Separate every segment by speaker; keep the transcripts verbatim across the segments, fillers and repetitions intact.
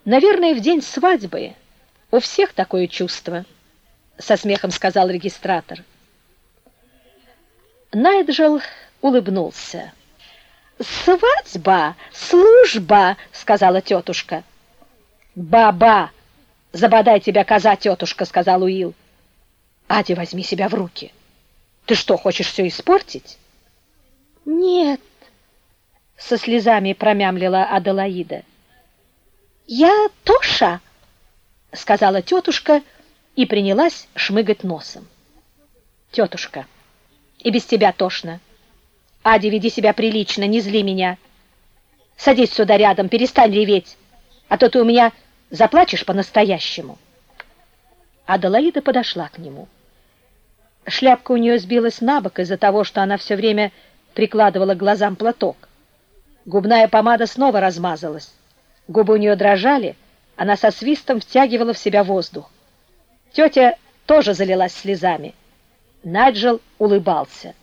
Speaker 1: Наверное, в день свадьбы у всех такое чувство, со смехом сказал регистратор. Найджел улыбнулся. «Свадьба, служба», — сказала тетушка. «Ба-ба! Забодай тебя, коза, тетушка», — сказал Уилл. «Адя, возьми себя в руки. Ты что, хочешь все испортить?» «Нет», — со слезами промямлила Аделаида. «Я Тоша», — сказала тетушка и принялась шмыгать носом. «Тетушка, и без тебя тошно. Адя, веди себя прилично, не зли меня. Садись сюда рядом, перестань реветь, а то ты у меня заплачешь по-настоящему». Аделаида подошла к нему. Шляпка у нее сбилась на бок из-за того, что она все время прикладывала к глазам платок. Губная помада снова размазалась. Губы у нее дрожали, она со свистом втягивала в себя воздух. Тетя тоже залилась слезами. Найджел улыбался.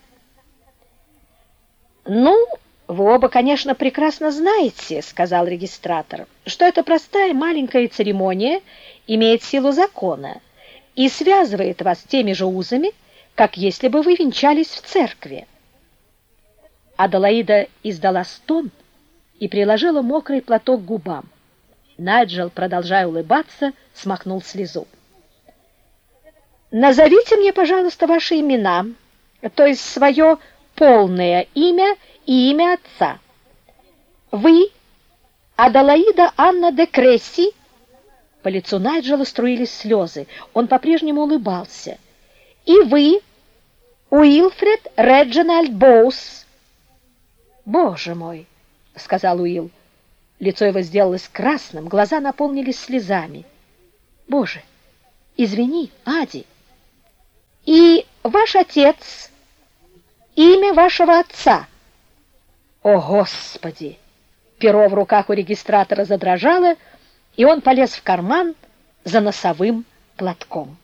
Speaker 1: «Ну, вы оба, конечно, прекрасно знаете, — сказал регистратор, — что эта простая маленькая церемония имеет силу закона и связывает вас теми же узами, как если бы вы венчались в церкви». Аделаида издала стон и приложила мокрый платок к губам. Найджел, продолжая улыбаться, смахнул слезу. «Назовите мне, пожалуйста, ваши имена, то есть свое полное имя и имя отца. Вы Аделаида Анна де Кресси». По лицу Найджела струились слезы. Он по-прежнему улыбался. «И вы Уилфред Реджинальд Боус». «Боже мой!» — сказал Уилл. Лицо его сделалось красным, глаза наполнились слезами. «Боже, извини, Ади». «И ваш отец, имя вашего отца». «О, Господи!» Перо в руках у регистратора задрожало, и он полез в карман за носовым платком.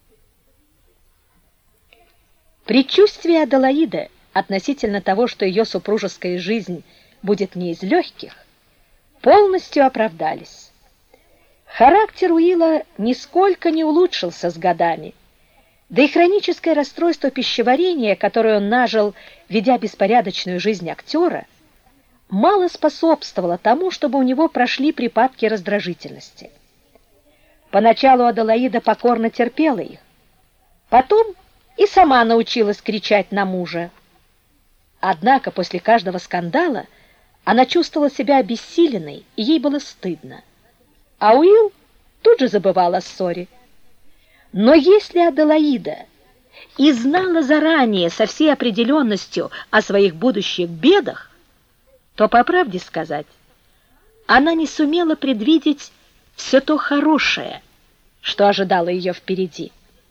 Speaker 1: Предчувствия Аделаиды относительно того, что ее супружеская жизнь будет не из легких, полностью оправдались. Характер Уилла нисколько не улучшился с годами, да и хроническое расстройство пищеварения, которое он нажил, ведя беспорядочную жизнь актера, мало способствовало тому, чтобы у него прошли припадки раздражительности. Поначалу Аделаида покорно терпела их, потом и сама научилась кричать на мужа. Однако после каждого скандала она чувствовала себя обессиленной, и ей было стыдно. А Уилл тут же забывал о ссоре. Но если Аделаида и знала заранее со всей определенностью о своих будущих бедах, то, по правде сказать, она не сумела предвидеть все то хорошее, что ожидало ее впереди.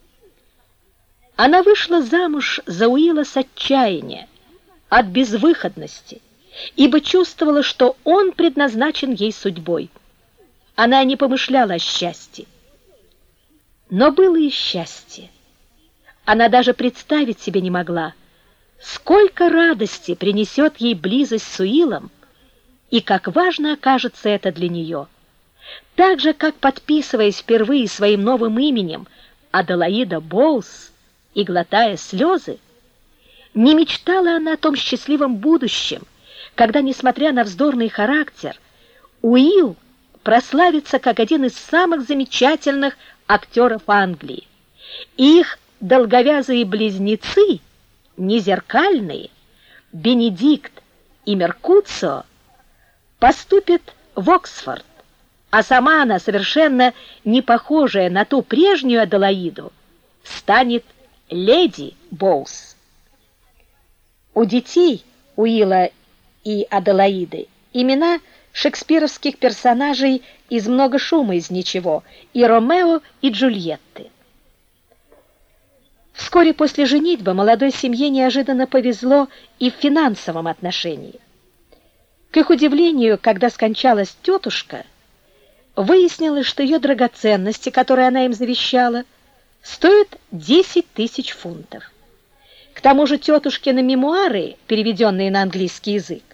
Speaker 1: Она вышла замуж за Уилла с отчаяния, от безвыходности, ибо чувствовала, что он предназначен ей судьбой. Она не помышляла о счастье. Но было и счастье. Она даже представить себе не могла, сколько радости принесет ей близость с Уиллом, и как важно окажется это для нее. Так же, как, подписываясь впервые своим новым именем Аделаида Боус и глотая слезы, не мечтала она о том счастливом будущем, когда, несмотря на вздорный характер, Уилл прославится как один из самых замечательных актеров Англии, и их долговязые близнецы, незеркальные, Бенедикт и Меркуцио, поступят в Оксфорд, а сама она, совершенно не похожая на ту прежнюю Аделаиду, станет леди Боус. У детей Уилла и Аделаиды имена шекспировских персонажей из «Много шума из ничего» и Ромео и Джульетты. Вскоре после женитьбы молодой семье неожиданно повезло и в финансовом отношении. К их удивлению, когда скончалась тетушка, выяснилось, что ее драгоценности, которые она им завещала, стоят десять тысяч фунтов. К тому же тетушкины мемуары, переведенные на английский язык,